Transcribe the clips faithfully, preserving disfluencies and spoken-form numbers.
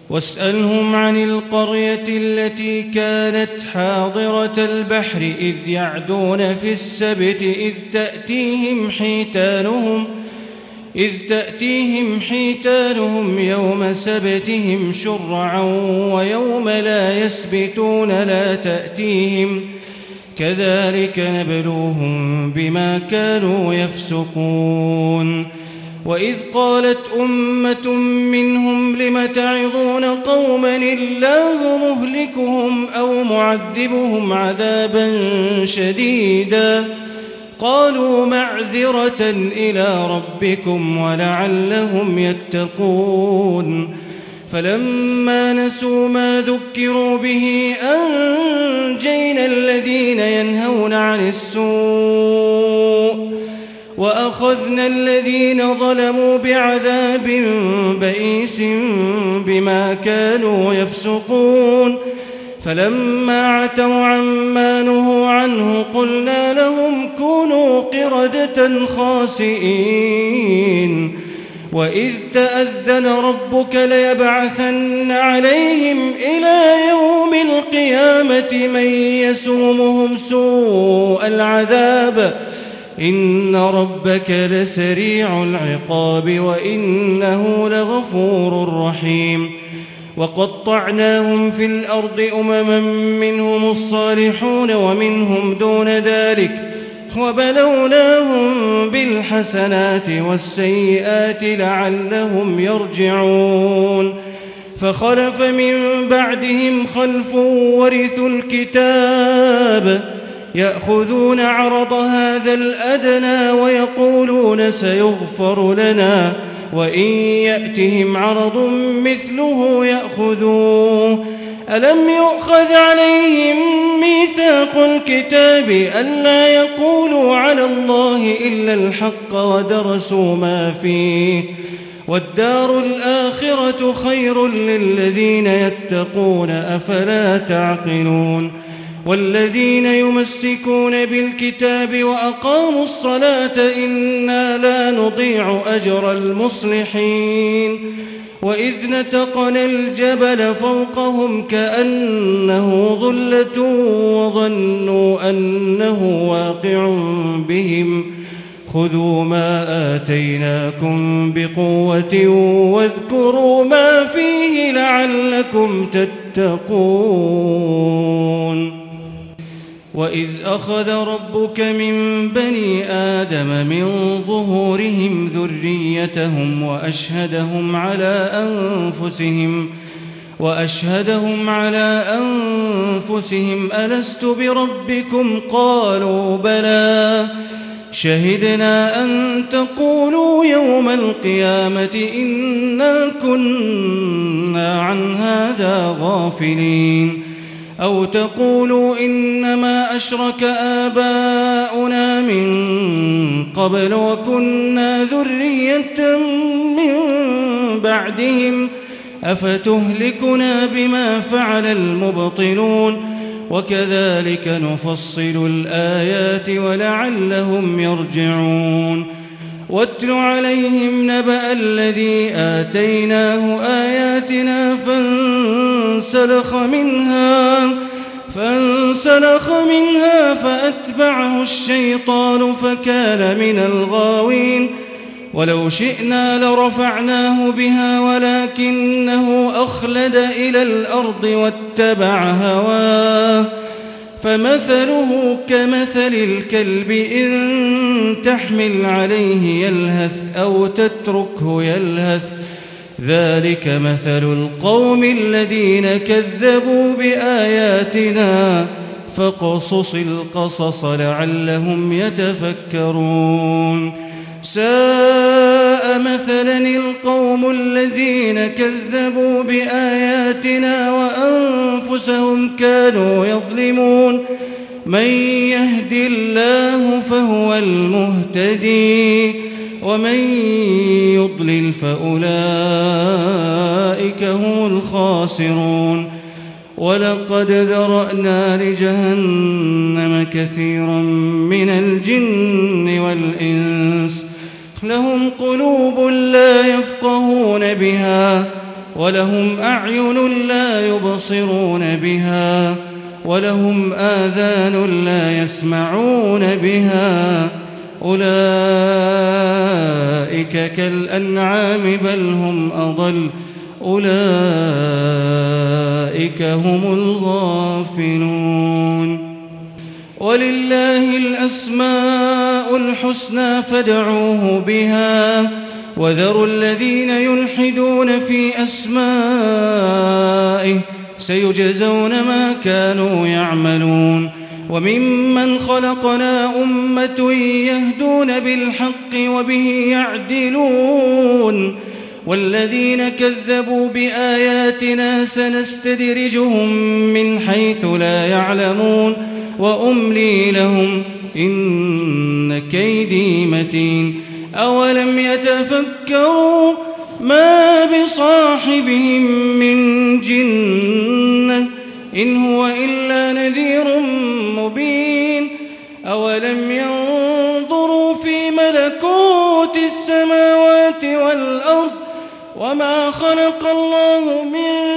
واسألهم عن القرية التي كانت حاضرة البحر إذ يعدون في السبت إذ تأتيهم حيتانهم إذ تأتيهم حيتانهم يوم سبتهم شرعا ويوم لا يسبتون لا تأتيهم كذلك نبلوهم بما كانوا يفسقون وإذ قالت أمة منهم لم تعظون قوما الله مهلكهم أو معذبهم عذابا شديدا قالوا معذرة إلى ربكم ولعلهم يتقون فلما نسوا ما ذكروا به أنجينا الذين ينهون عن السوء وأخذنا الذين ظلموا بعذاب بئيس بما كانوا يفسقون فلما عتوا عما نهوا عنه قلنا لهم كونوا قردة خاسئين وإذ تأذن ربك ليبعثن عليهم إلى يوم القيامة من يسومهم سوء العذاب إن ربك لسريع العقاب وإنه لغفور رحيم وقطعناهم في الأرض أمما منهم الصالحون ومنهم دون ذلك وبلوناهم بالحسنات والسيئات لعلهم يرجعون فخلف من بعدهم خلف ورثوا الكتاب يأخذون عرض هذا الأدنى ويقولون سيغفر لنا وإن يأتهم عرض مثله يأخذوه ألم يؤخذ عليهم ميثاق الكتاب ألا يقولوا على الله إلا الحق ودرسوا ما فيه والدار الآخرة خير للذين يتقون أفلا تعقلون والذين يمسكون بالكتاب وأقاموا الصلاة إنا لا نضيع أجر المصلحين وإذ نتقنا الجبل فوقهم كأنه ظلة وظنوا أنه واقع بهم خذوا ما آتيناكم بقوة واذكروا ما فيه لعلكم تتقون وإذ أخذ ربك من بني آدم من ظهورهم ذريتهم وأشهدهم على أنفسهم وأشهدهم على أنفسهم ألست بربكم قالوا بلى شهدنا أن تقولوا يوم القيامة إنا كنا عن هذا غافلين أو تقولوا إنما أشرك آباؤنا من قبل وكنا ذرية من بعدهم أفتهلكنا بما فعل المبطلون وكذلك نفصل الآيات ولعلهم يرجعون واتل عليهم نبأ الذي آتيناه آياتنا فانسلخ منها فانسلخ منها فأتبعه الشيطان فكان من الغاوين ولو شئنا لرفعناه بها ولكنه أخلد إلى الأرض واتبع هواه فمثله كمثل الكلب إن تحمل عليه يلهث أو تتركه يلهث ذلك مثل القوم الذين كذبوا بآياتنا فاقصص القصص لعلهم يتفكرون ساء مثلا القوم الذين كذبوا بآياتنا وأنفسهم كانوا يظلمون من يهد الله فهو المهتدي ومن يضلل فأولئك هم الخاسرون ولقد ذرأنا لجهنم كثيرا من الجن والإنس لهم قلوب لا يفقهون بها ولهم أعين لا يبصرون بها ولهم آذان لا يسمعون بها أولئك كالأنعام بل هم أضل أولئك هم الغافلون ولله الأسماء الحسنى فادعوه بها وذروا الذين يلحدون في أسمائه سيجزون ما كانوا يعملون وممن خلقنا أمة يهدون بالحق وبه يعدلون والذين كذبوا بآياتنا سنستدرجهم من حيث لا يعلمون وأملي لهم إن كيدي متين أولم يتفكروا ما بصاحبهم من جنة إن هو إلا نذير مبين أولم ينظروا في ملكوت السماوات والأرض وما خلق الله من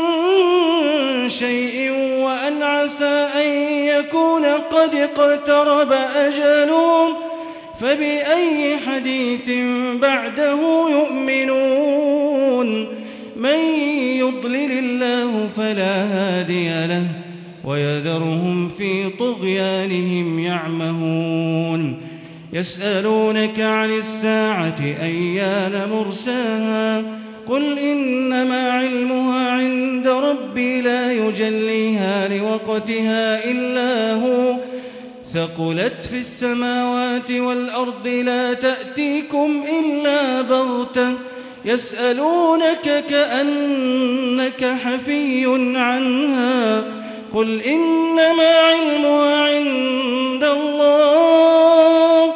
شيء وأن عسى أن يكون قد اقترب أجلهم فبأي حديث بعده يؤمنون من يضلل الله فلا هادي له ويذرهم في طغيانهم يعمهون يسألونك عن الساعة أيان مرساها قل إنما علمها عند ربي لا يجليها لوقتها إلا هو ثقلت في السماوات والأرض لا تأتيكم إلا بغتة يسألونك كأنك حفي عنها قل إنما علمها عند الله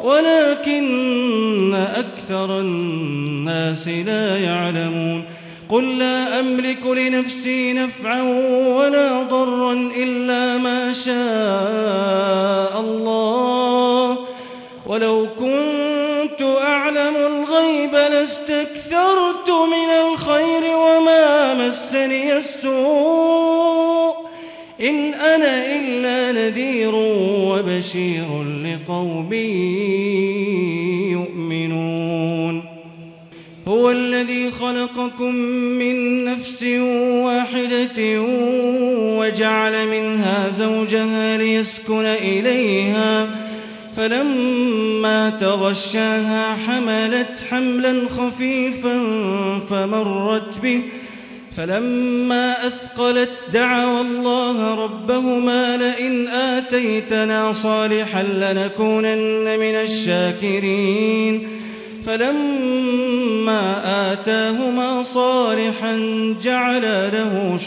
ولكن أكثر الناس لا يعلمون قل لا أملك لنفسي نفعا ولا ضرا إلا ما شاء الله ولو كنت أعلم الغيب لاستكثرت من الخير وما مسني السوء إن أنا إلا نذير وبشير لقوم يؤمنون هو الذي خلقكم من نفس واحدة وجعل منها زوجها ليسكن إليها فلما تغشاها حملت حملا خفيفا فمرت به فلما أثقلت دعوا الله ربهما لئن آتيتنا صالحا لنكونن من الشاكرين فلما آتاهما صالحا جعل له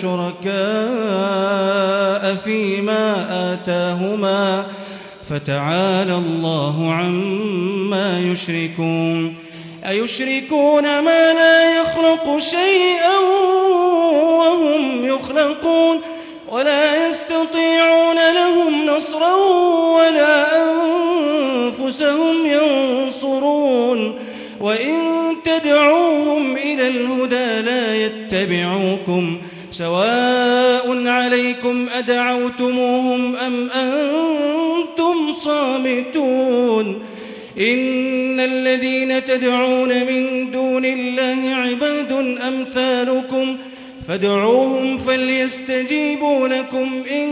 شركاء فيما آتاهما فتعالى الله عما يشركون أيشركون ما لا يخلق شيئا وهم يخلقون ولا يستطيعون لهم نصرا ولا أنفسهم ينصرون وإن تدعوهم إلى الهدى لا يتبعوكم سواء عليكم أدعوتموهم أم أنتم صامتون إن الذين تدعون من دون الله عباد أمثالكم فادعوهم فليستجيبوا لكم إن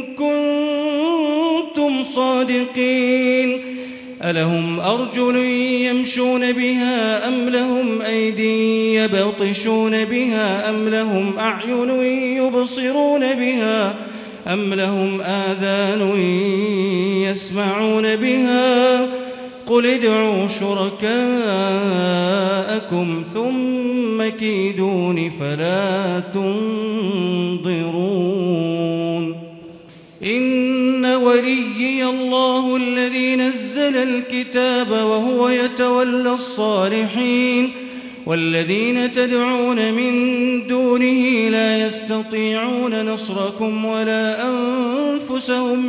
كنتم صادقين ألهم أرجل يمشون بها أم لهم أيدي يبطشون بها أم لهم أعين يبصرون بها أم لهم آذان يسمعون بها قل ادعوا شركاءكم ثم كيدون فلا تنظرون إن وليي الله الذي نزل الكتاب وهو يتولى الصالحين والذين تدعون من دونه لا يستطيعون نصركم ولا أنفسهم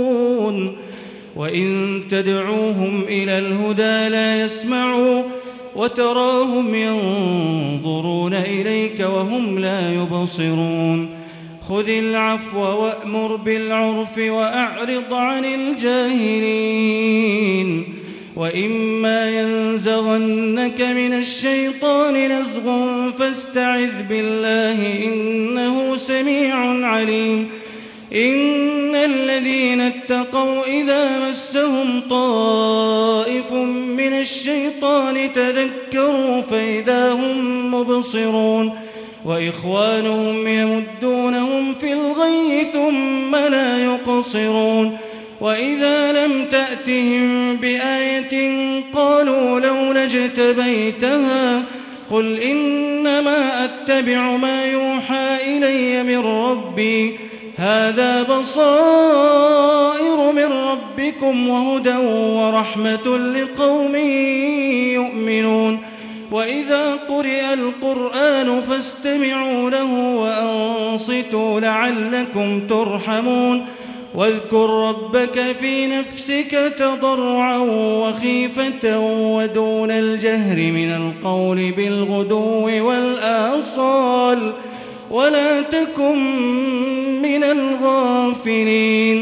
ينصرون وإن تدعوهم إلى الهدى لا يسمعوا وتراهم ينظرون إليك وهم لا يبصرون خذ العفو وأمر بالعرف وأعرض عن الجاهلين وإما ينزغنك من الشيطان نزغ فاستعذ بالله إنه سميع عليم إن الذين اتقوا إذا مسهم طائف من الشيطان تذكروا فإذا هم مبصرون وإخوانهم يمدونهم في الغي ثم لا يقصرون وإذا لم تأتهم بآية قالوا لولا اجتبيتها قل إنما أتبع ما يوحى إلي من ربي هذا بصائر من ربكم وهدى ورحمة لقوم يؤمنون وإذا قرئ القرآن فاستمعوا له وأنصتوا لعلكم ترحمون واذكر ربك في نفسك تضرعا وخيفة ودون الجهر من القول بالغدو والآصال ولا تكن من الغافلين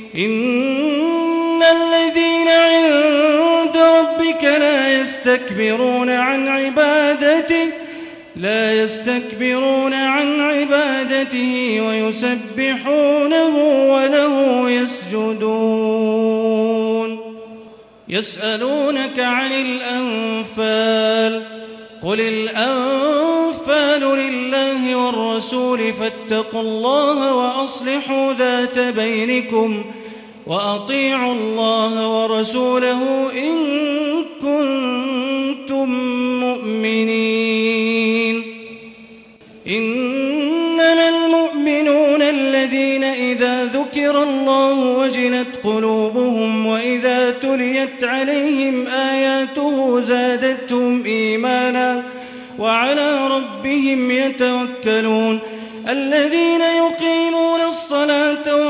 إن الذين عند ربك لا يستكبرون عن عبادته لا يستكبرون عن عبادته ويسبحونه وله يسجدون يسألونك عن الأنفال قل الأنفال لله والرسول فاتقوا الله وأصلحوا ذات بينكم وأطيعوا الله ورسوله إن كنتم مؤمنين إنما المؤمنون الذين إذا ذكر الله وجلت قلوبهم وإذا تليت عليهم آياته زادتهم إيمانا وعلى ربهم يتوكلون الذين يقيمون الصلاة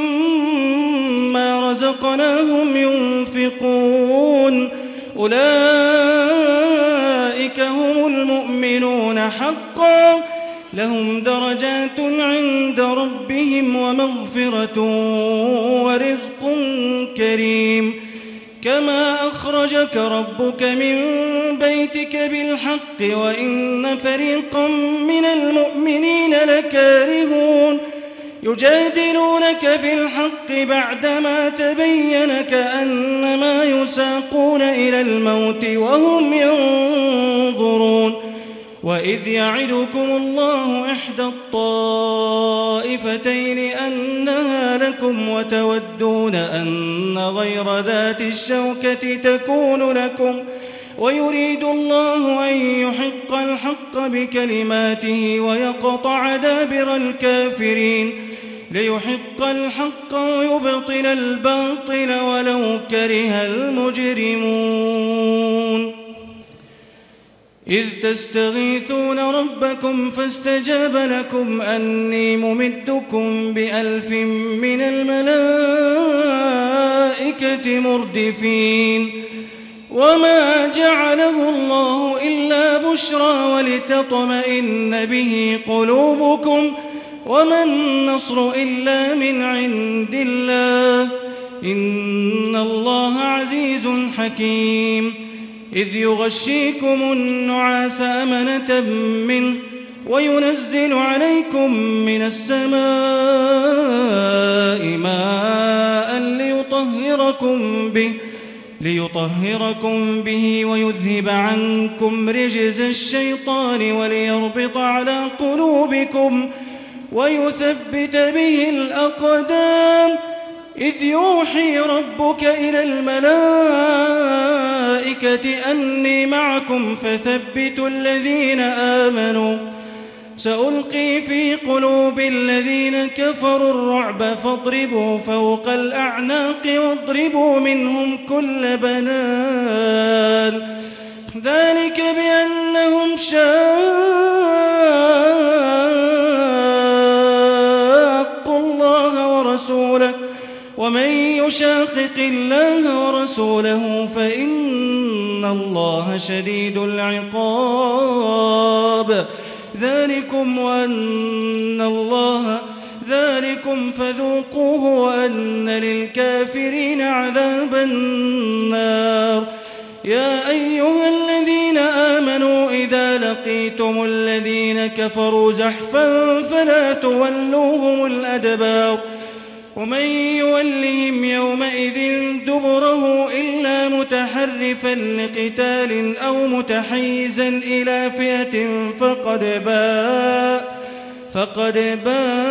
ومما رزقناهم ينفقون أولئك هم المؤمنون حقا لهم درجات عند ربهم ومغفرة ورزق كريم كما أخرجك ربك من بيتك بالحق وإن فريقا من المؤمنين لكارهون يجادلونك في الحق بعدما تبين كأنما يساقون إلى الموت وهم ينظرون وإذ يعدكم الله إحدى الطائفتين أنها لكم وتودون أن غير ذات الشوكة تكون لكم ويريد الله أن يحق الحق بكلماته ويقطع دابر الكافرين ليحق الحق ويبطل الباطل ولو كره المجرمون إذ تستغيثون ربكم فاستجاب لكم أني ممدكم بألف من الملائكة مردفين وما جعله الله إلا بشرى ولتطمئن به قلوبكم وما النصر إلا من عند الله إن الله عزيز حكيم إذ يغشيكم النعاس أمنة منه وينزل عليكم من السماء ماء ليطهركم به ليطهركم به ويذهب عنكم رجز الشيطان وليربط على قلوبكم ويثبت به الأقدام إذ يوحي ربك إلى الملائكة أني معكم فثبتوا الذين آمنوا سألقي في قلوب الذين كفروا الرعب فاضربوا فوق الأعناق واضربوا منهم كل بنان ذلك بأنهم شاقوا الله ورسوله ومن يشاقق الله ورسوله فإن وأن الله شديد العقاب. ذلكم وأن الله ذلكم فذوقوه وأن للكافرين عذاب النار. يا أيها الذين آمنوا إذا لقيتم الذين كفروا زحفا فلا تولوهم الأدبار ومن يولهم يومئذ دبره إلا متحرفا لقتال أو متحيزا إلى فئة فقد باء فقد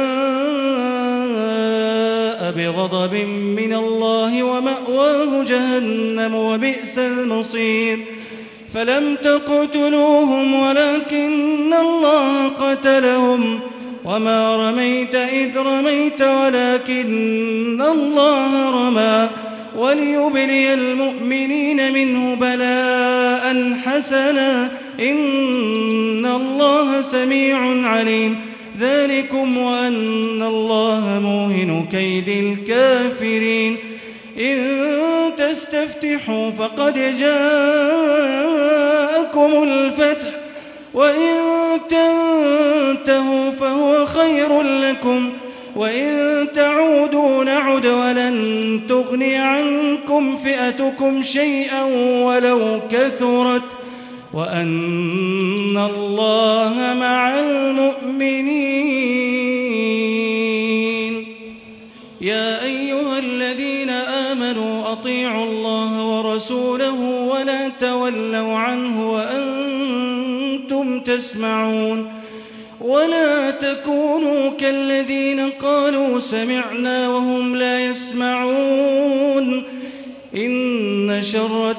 باء بغضب من الله ومأواه جهنم وبئس المصير. فلم تقتلوهم ولكن الله قتلهم وما رميت إذ رميت ولكن الله رمى وليبلي المؤمنين منه بلاء حسنا إن الله سميع عليم. ذلكم وأن الله موهن كيد الكافرين. إن تستفتحوا فقد جاءكم الفتح وإن تنتهوا فهو خير لكم وإن تعودوا نعد ولن تغني عنكم فئتكم شيئا ولو كثرت وأن الله مع المؤمنين. يا أيها الذين آمنوا أطيعوا الله ورسوله ولا تولوا عنه وأنتم تسمعون. ولا تكونوا كالذين قالوا سمعنا وهم لا يسمعون. إن شر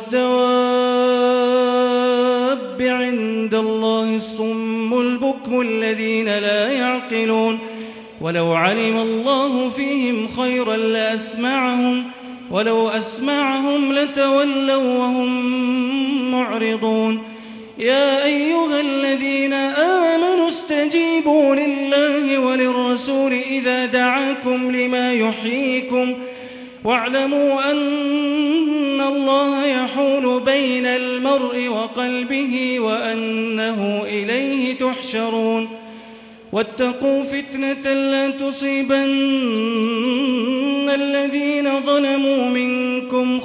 الدواب عند الله الصم البكم الذين لا يعقلون. ولو علم الله فيهم خيرا لأسمعهم ولو أسمعهم لتولوا وهم معرضون. يا أيها الذين آمنوا استجيبوا لله وللرسول إذا دعاكم لما يحييكم واعلموا أن الله يحول بين المرء وقلبه وأنه إليه تحشرون. واتقوا فتنة لا تصيبن الذين ظلموا منكم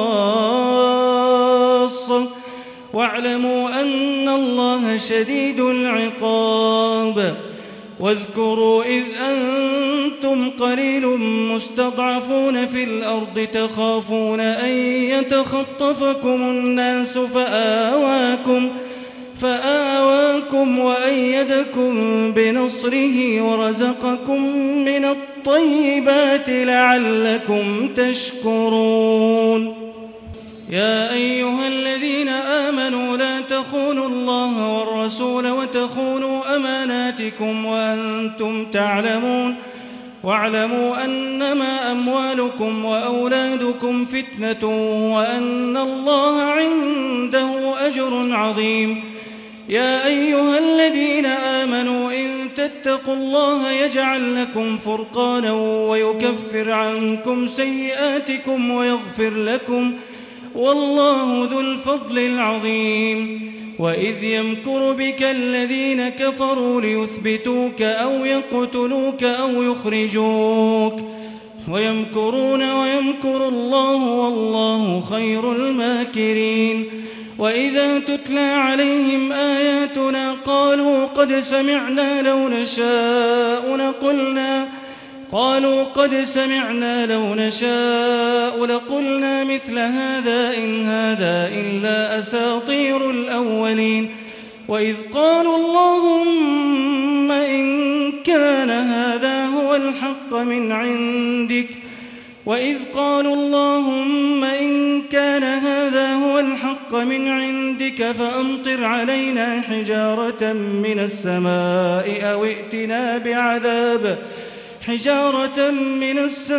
خاصة واعلموا أن الله شديد العقاب. واذكروا إذ أنتم قليل مستضعفون في الأرض تخافون أن يتخطفكم الناس فآواكم فآواكم وأيدكم بنصره ورزقكم من الطيبات لعلكم تشكرون. يا أيها الذين آمنوا لا تخونوا الله والرسول وتخونوا أماناتكم وأنتم تعلمون. واعلموا أنما أموالكم وأولادكم فتنة وأن الله عنده أجر عظيم. يا أيها الذين آمنوا إن تتقوا الله يجعل لكم فرقانا ويكفر عنكم سيئاتكم ويغفر لكم والله ذو الفضل العظيم. وإذ يمكر بك الذين كفروا ليثبتوك أو يقتلوك أو يخرجوك ويمكرون ويمكر الله والله خير الماكرين. وإذا تتلى عليهم آياتنا قالوا قد سمعنا لو نشاء لقلنا قالوا قد سمعنا لو نشاء لقلنا مثل هذا إن هذا إلا أساطير الأولين. وإذ قالوا اللهم إن كان هذا هو الحق من عندك وإذ قالوا اللهم إن كان هذا هو الحق من عندك فأمطر علينا حجارة من السماء أو ائتنا بعذاب حجارة من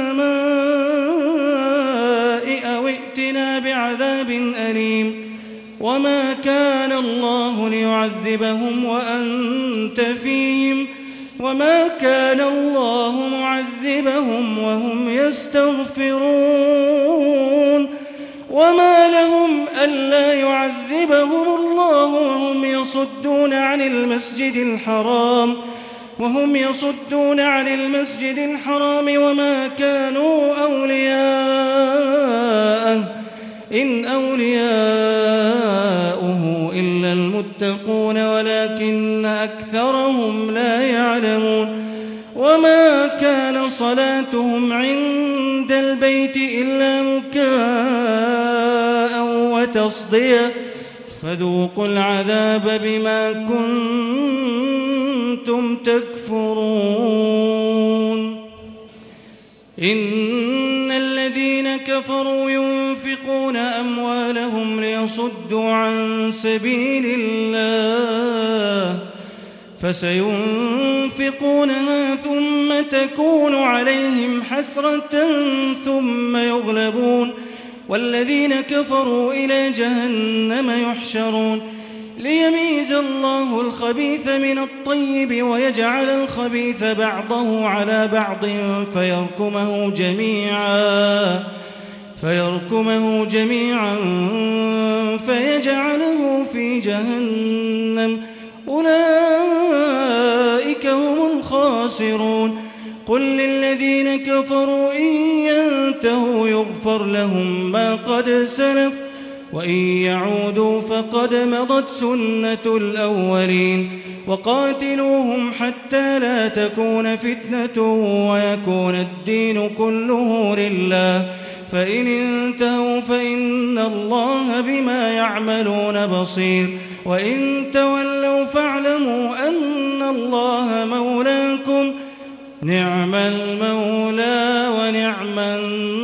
السماء أو ائتنا بعذاب أليم. وما كان الله ليعذبهم وأنت فيهم وما كان الله معذبهم وهم يستغفرون. وما لهم ألا يعذبهم الله وهم يصدون عن المسجد الحرام وهم يصدون عن المسجد الحرام وما كانوا أولياءه إن أولياؤه إلا المتقون ولكن أكثرهم لا يعلمون وما كان صلاتهم عند البيت إلا مكاء وتصدية فذوقوا العذاب بما كنتم تكفرون إن الذين كفروا ينفقون أموالهم ليصدوا عن سبيل الله فسينفقونها ثم تكون عليهم حسرة ثم يغلبون والذين كفروا إلى جهنم يحشرون ليميز الله الخبيث من الطيب ويجعل الخبيث بعضه على بعض فيركمه جميعا فيركمه جميعا فيجعله في جهنم أولئك هم الخاسرون قل للذين كفروا إن ينتهوا يغفر لهم ما قد سلف وإن يعودوا فقد مضت سنة الأولين وقاتلوهم حتى لا تكون فتنة ويكون الدين كله لله فإن انتهوا فإن الله بما يعملون بصير وإن تولوا فاعلموا أن الله مولاكم نعم المولى ونعم النصير